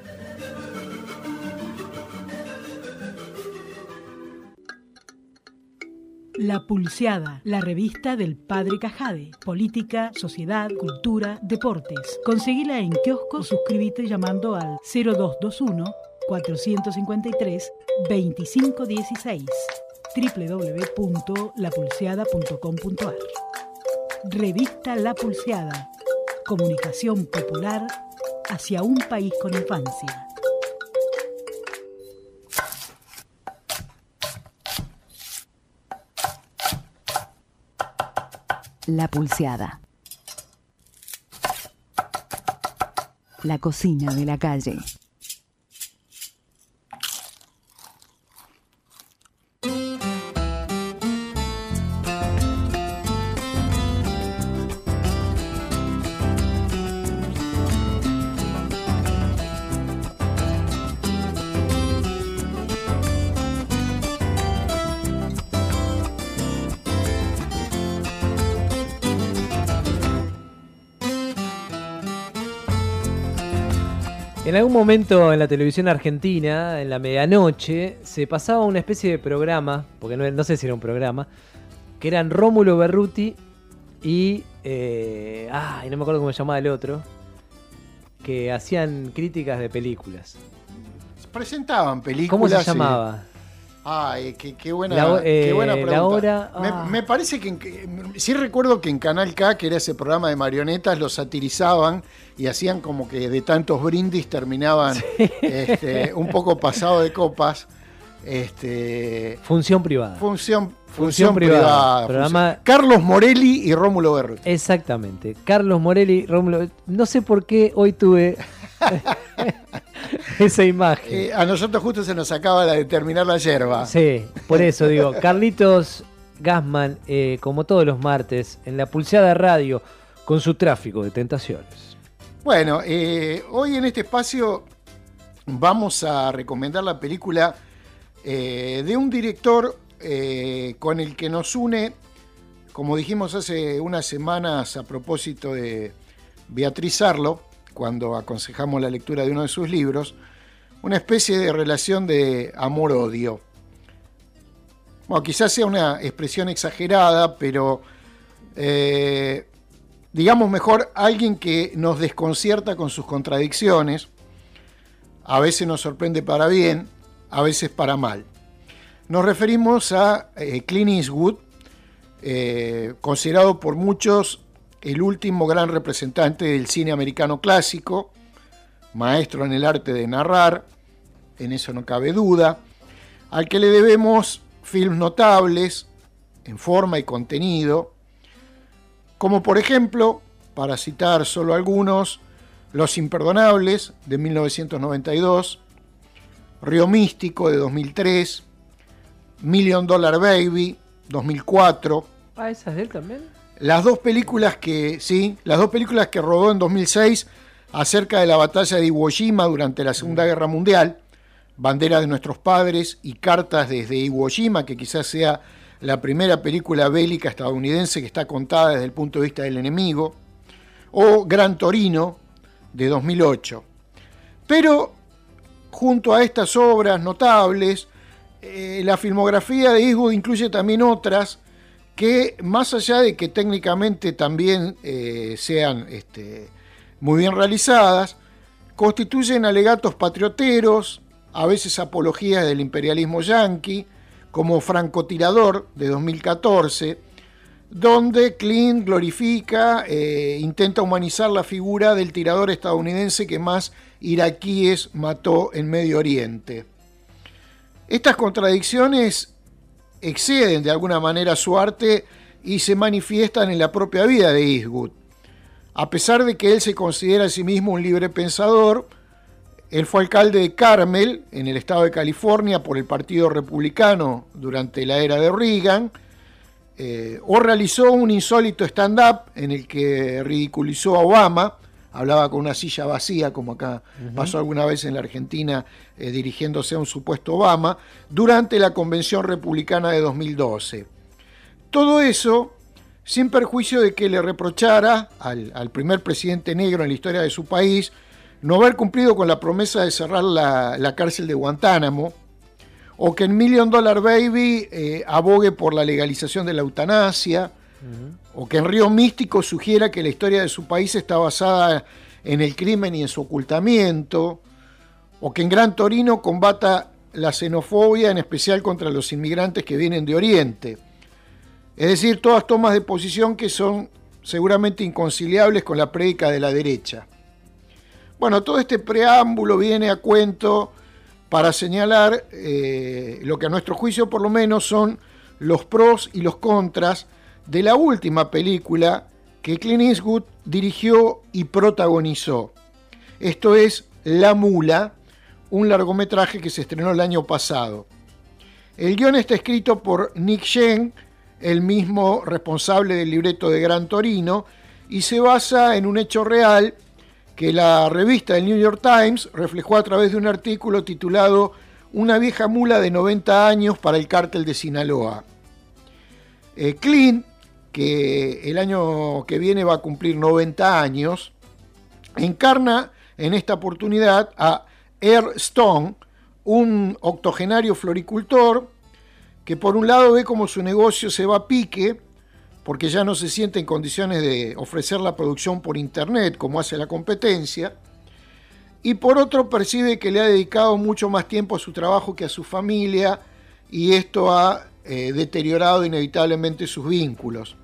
La Pulseada, la revista del Padre Cajade. Política, sociedad, cultura, deportes. Conseguila en kiosco o suscríbete llamando al 0221 453 2516 www.lapulseada.com.ar. Revista La Pulseada. Comunicación popular hacia un país con infancia. La Pulseada. La cocina de la calle. En algún momento en la televisión argentina, en la medianoche, se pasaba una especie de programa, porque no sé si era un programa, que eran Rómulo Berruti y... no me acuerdo cómo se llamaba el otro, que hacían críticas de películas. Presentaban películas. ¿Cómo se llamaba? Ay, qué buena pregunta. La hora, me parece que sí recuerdo que en Canal K, que era ese programa de marionetas, los satirizaban y hacían como que de tantos brindis terminaban un poco pasado de copas. Función privada. Función privada. Programa... Carlos Morelli y Rómulo Berruti. Exactamente. Carlos Morelli, Rómulo. No sé por qué hoy tuve esa imagen. A nosotros justo se nos acaba de terminar la yerba. Sí, por eso digo. Carlitos Gassman, como todos los martes, en la Pulseada Radio, con su tráfico de tentaciones. Bueno, hoy en este espacio vamos a recomendar la película de un director con el que nos une, como dijimos hace unas semanas a propósito de Beatriz Arlo, cuando aconsejamos la lectura de uno de sus libros, una especie de relación de amor-odio. Bueno, quizás sea una expresión exagerada, pero digamos mejor alguien que nos desconcierta con sus contradicciones, a veces nos sorprende para bien, a veces para mal. Nos referimos a Clint Eastwood, considerado por muchos el último gran representante del cine americano clásico, maestro en el arte de narrar, en eso no cabe duda, al que le debemos films notables en forma y contenido, como por ejemplo, para citar solo algunos, Los Imperdonables de 1992, Río Místico de 2003, $1 Million Baby 2004. ¿Esa es de él también? Las dos películas que rodó en 2006 acerca de la batalla de Iwo Jima durante la Segunda Guerra Mundial, Bandera de nuestros padres y Cartas desde Iwo Jima, que quizás sea la primera película bélica estadounidense que está contada desde el punto de vista del enemigo, o Gran Torino de 2008. Pero junto a estas obras notables, la filmografía de Eastwood incluye también otras que, más allá de que técnicamente también sean muy bien realizadas, constituyen alegatos patrioteros, a veces apologías del imperialismo yanqui, como Francotirador de 2014, donde Clint glorifica, intenta humanizar la figura del tirador estadounidense que más iraquíes mató en Medio Oriente. Estas contradicciones exceden de alguna manera su arte y se manifiestan en la propia vida de Eastwood. A pesar de que él se considera a sí mismo un libre pensador, él fue alcalde de Carmel, en el estado de California, por el Partido Republicano durante la era de Reagan, o realizó un insólito stand-up en el que ridiculizó a Obama, hablaba con una silla vacía, como acá pasó alguna vez en la Argentina, dirigiéndose a un supuesto Obama, durante la Convención Republicana de 2012. Todo eso sin perjuicio de que le reprochara al primer presidente negro en la historia de su país no haber cumplido con la promesa de cerrar la cárcel de Guantánamo, o que en $1 Million Baby abogue por la legalización de la eutanasia, o que en Río Místico sugiera que la historia de su país está basada en el crimen y en su ocultamiento, o que en Gran Torino combata la xenofobia, en especial contra los inmigrantes que vienen de Oriente. Es decir, todas tomas de posición que son seguramente inconciliables con la prédica de la derecha. Bueno, todo este preámbulo viene a cuento para señalar lo que a nuestro juicio por lo menos son los pros y los contras de la última película que Clint Eastwood dirigió y protagonizó. Esto es La Mula, un largometraje que se estrenó el año pasado. El guión está escrito por Nick Shen, el mismo responsable del libreto de Gran Torino, y se basa en un hecho real que la revista del New York Times reflejó a través de un artículo titulado Una vieja mula de 90 años para el cártel de Sinaloa. Clint, que el año que viene va a cumplir 90 años, encarna en esta oportunidad a Earl Stone, un octogenario floricultor que por un lado ve como su negocio se va a pique, porque ya no se siente en condiciones de ofrecer la producción por internet como hace la competencia, y por otro percibe que le ha dedicado mucho más tiempo a su trabajo que a su familia y esto ha deteriorado inevitablemente sus vínculos.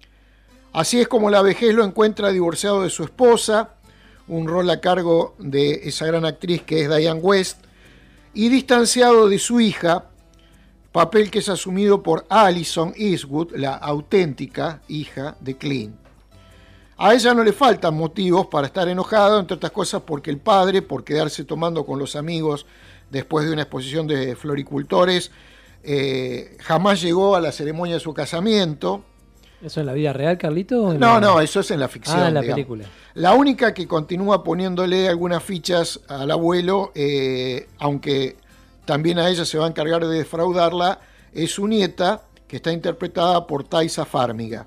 Así es como la vejez lo encuentra divorciado de su esposa, un rol a cargo de esa gran actriz que es Diane West, y distanciado de su hija, papel que es asumido por Alison Eastwood, la auténtica hija de Clint. A ella no le faltan motivos para estar enojado, entre otras cosas porque el padre, por quedarse tomando con los amigos después de una exposición de floricultores, jamás llegó a la ceremonia de su casamiento. ¿Eso en la vida real, Carlito? No, eso es en la ficción. En la película. La única que continúa poniéndole algunas fichas al abuelo, aunque también a ella se va a encargar de defraudarla, es su nieta, que está interpretada por Taissa Farmiga.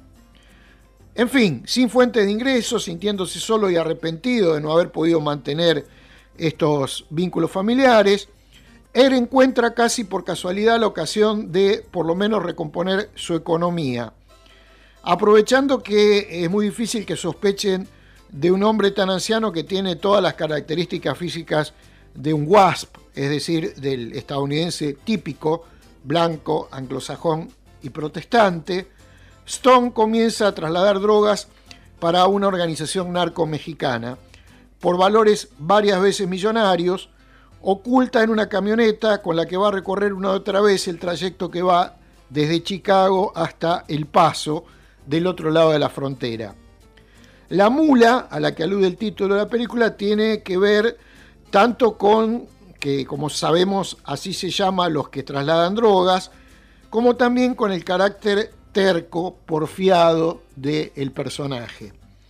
En fin, sin fuente de ingresos, sintiéndose solo y arrepentido de no haber podido mantener estos vínculos familiares, él encuentra casi por casualidad la ocasión de por lo menos recomponer su economía. Aprovechando que es muy difícil que sospechen de un hombre tan anciano que tiene todas las características físicas de un WASP, es decir, del estadounidense típico, blanco, anglosajón y protestante, Stone comienza a trasladar drogas para una organización narco-mexicana por valores varias veces millonarios, oculta en una camioneta con la que va a recorrer una otra vez el trayecto que va desde Chicago hasta El Paso, del otro lado de la frontera. La mula, a la que alude el título de la película, tiene que ver tanto con que, como sabemos, así se llama los que trasladan drogas, como también con el carácter terco, porfiado del personaje.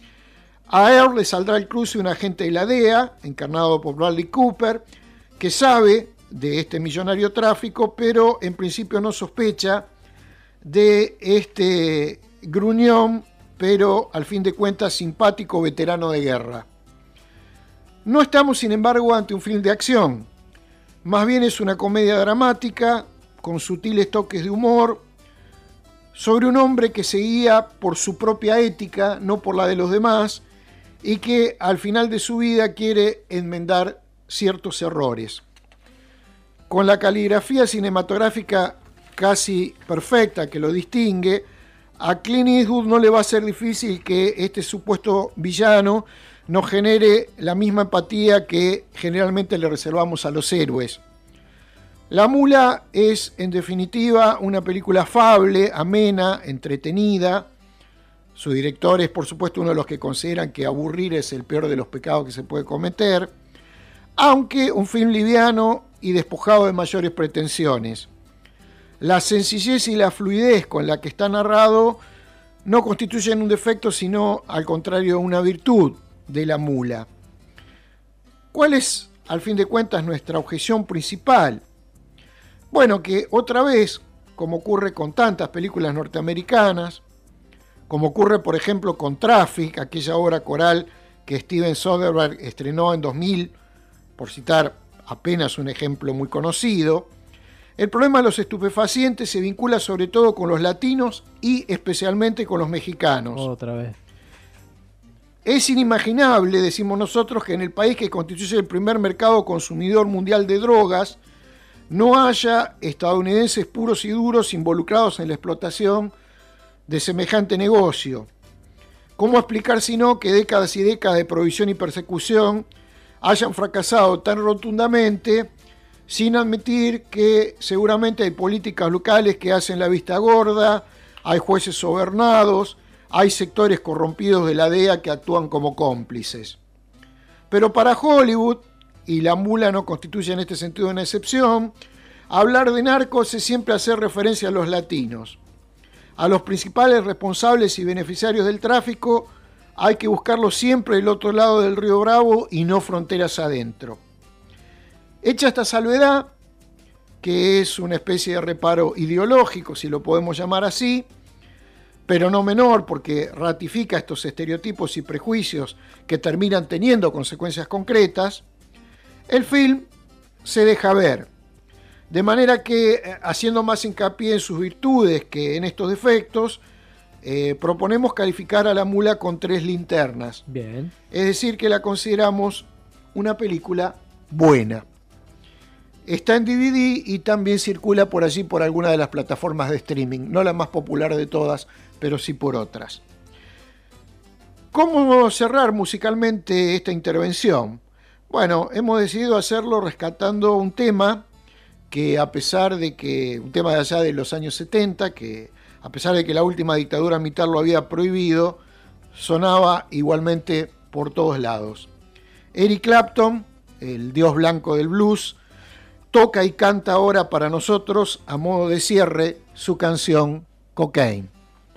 A Earl le saldrá al cruce un agente de la DEA, encarnado por Bradley Cooper, que sabe de este millonario tráfico, pero en principio no sospecha de este gruñón, pero al fin de cuentas simpático veterano de guerra. No estamos, sin embargo, ante un film de acción. Más bien es una comedia dramática, con sutiles toques de humor, sobre un hombre que se guía por su propia ética, no por la de los demás, y que al final de su vida quiere enmendar ciertos errores. Con la caligrafía cinematográfica casi perfecta que lo distingue, a Clint Eastwood no le va a ser difícil que este supuesto villano nos genere la misma empatía que generalmente le reservamos a los héroes. La mula es, en definitiva, una película afable, amena, entretenida. Su director es, por supuesto, uno de los que consideran que aburrir es el peor de los pecados que se puede cometer, aunque un film liviano y despojado de mayores pretensiones. La sencillez y la fluidez con la que está narrado no constituyen un defecto, sino, al contrario, una virtud de la mula. ¿Cuál es, al fin de cuentas, nuestra objeción principal? Bueno, que otra vez, como ocurre con tantas películas norteamericanas, como ocurre, por ejemplo, con Traffic, aquella obra coral que Steven Soderbergh estrenó en 2000, por citar apenas un ejemplo muy conocido, el problema de los estupefacientes se vincula sobre todo con los latinos y especialmente con los mexicanos. Otra vez. Es inimaginable, decimos nosotros, que en el país que constituye el primer mercado consumidor mundial de drogas no haya estadounidenses puros y duros involucrados en la explotación de semejante negocio. ¿Cómo explicar sino que décadas y décadas de prohibición y persecución hayan fracasado tan rotundamente, sin admitir que seguramente hay políticas locales que hacen la vista gorda, hay jueces sobornados, hay sectores corrompidos de la DEA que actúan como cómplices? Pero para Hollywood, y la mula no constituye en este sentido una excepción, hablar de narcos es siempre hacer referencia a los latinos. A los principales responsables y beneficiarios del tráfico hay que buscarlos siempre del otro lado del río Bravo y no fronteras adentro. Hecha esta salvedad, que es una especie de reparo ideológico, si lo podemos llamar así, pero no menor porque ratifica estos estereotipos y prejuicios que terminan teniendo consecuencias concretas, el film se deja ver, de manera que, haciendo más hincapié en sus virtudes que en estos defectos, proponemos calificar a la mula con 3 linternas. Bien. Es decir, que la consideramos una película buena. Está en DVD y también circula por allí por alguna de las plataformas de streaming, no la más popular de todas, pero sí por otras. ¿Cómo cerrar musicalmente esta intervención? Bueno, hemos decidido hacerlo rescatando un tema que a pesar de que, un tema de allá de los años 70, que a pesar de que la última dictadura militar lo había prohibido, sonaba igualmente por todos lados. Eric Clapton, el dios blanco del blues, toca y canta ahora para nosotros, a modo de cierre, su canción Cocaine.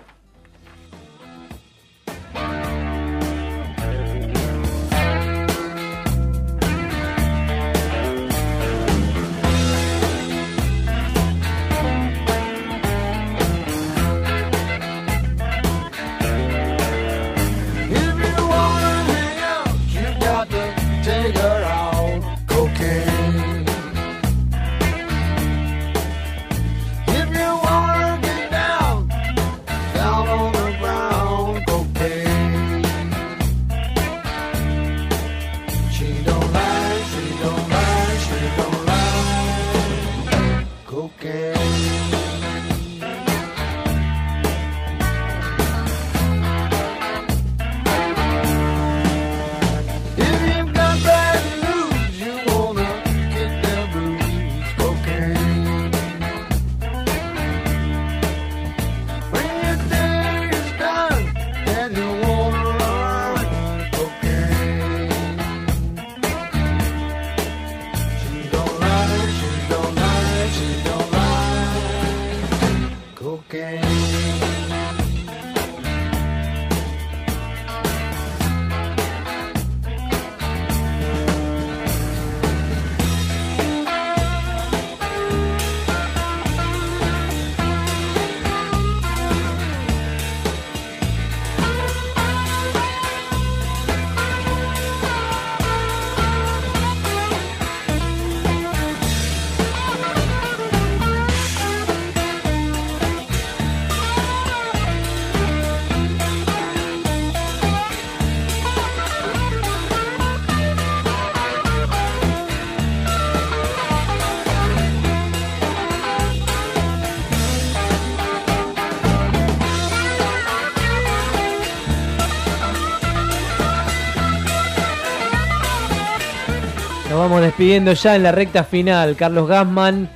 Vamos despidiendo ya en la recta final. Carlos Gassman,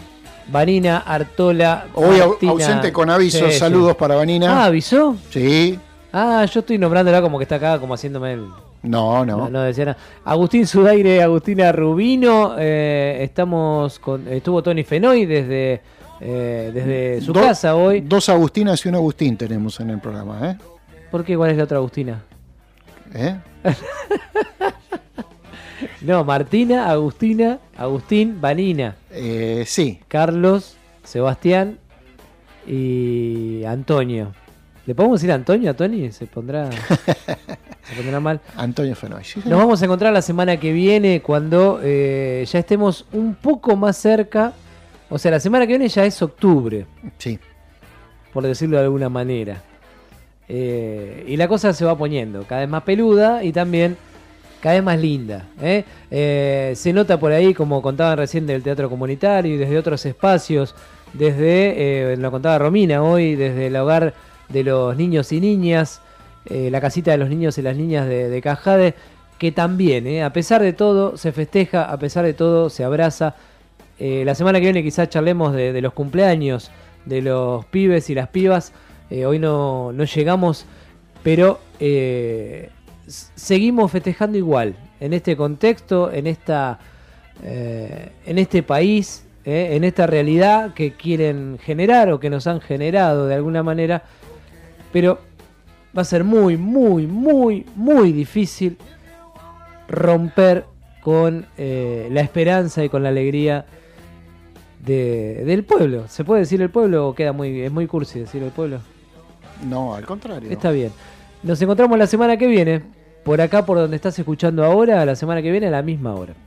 Vanina Artola. Hoy ausente con aviso. Sí, saludos sí. Para Vanina. Ah, ¿avisó? Sí. Ah, yo estoy nombrándola como que está acá, como haciéndome el... No. No decía nada. Agustín Sudaire, Agustina Rubino. Estuvo Tony Fenoy desde su casa hoy. 2 Agustinas y un Agustín tenemos en el programa, ¿eh? ¿Por qué? ¿Cuál es la otra Agustina? No, Martina, Agustina, Agustín, Vanina. Sí. Carlos, Sebastián y Antonio. ¿Le podemos decir Antonio a Tony? Se pondrá mal. Antonio Fenoy. Sí, Nos vamos a encontrar la semana que viene cuando ya estemos un poco más cerca. O sea, la semana que viene ya es octubre. Sí. Por decirlo de alguna manera. Y la cosa se va poniendo cada vez más peluda y también cada vez más linda. Se nota por ahí, como contaban recién, del teatro comunitario y desde otros espacios, desde, lo contaba Romina hoy, desde el hogar de los niños y niñas, la casita de los niños y las niñas de Cajade, que también, a pesar de todo, se festeja, a pesar de todo, se abraza. La semana que viene quizás charlemos de los cumpleaños de los pibes y las pibas. Hoy no llegamos, pero... seguimos festejando igual en este contexto, en este país, en esta realidad que quieren generar o que nos han generado de alguna manera, pero va a ser muy, muy, muy, muy difícil romper con la esperanza y con la alegría del pueblo. ¿Se puede decir el pueblo o es muy cursi decir el pueblo? No, al contrario. Está bien. Nos encontramos la semana que viene, por acá, por donde estás escuchando ahora, la semana que viene a la misma hora.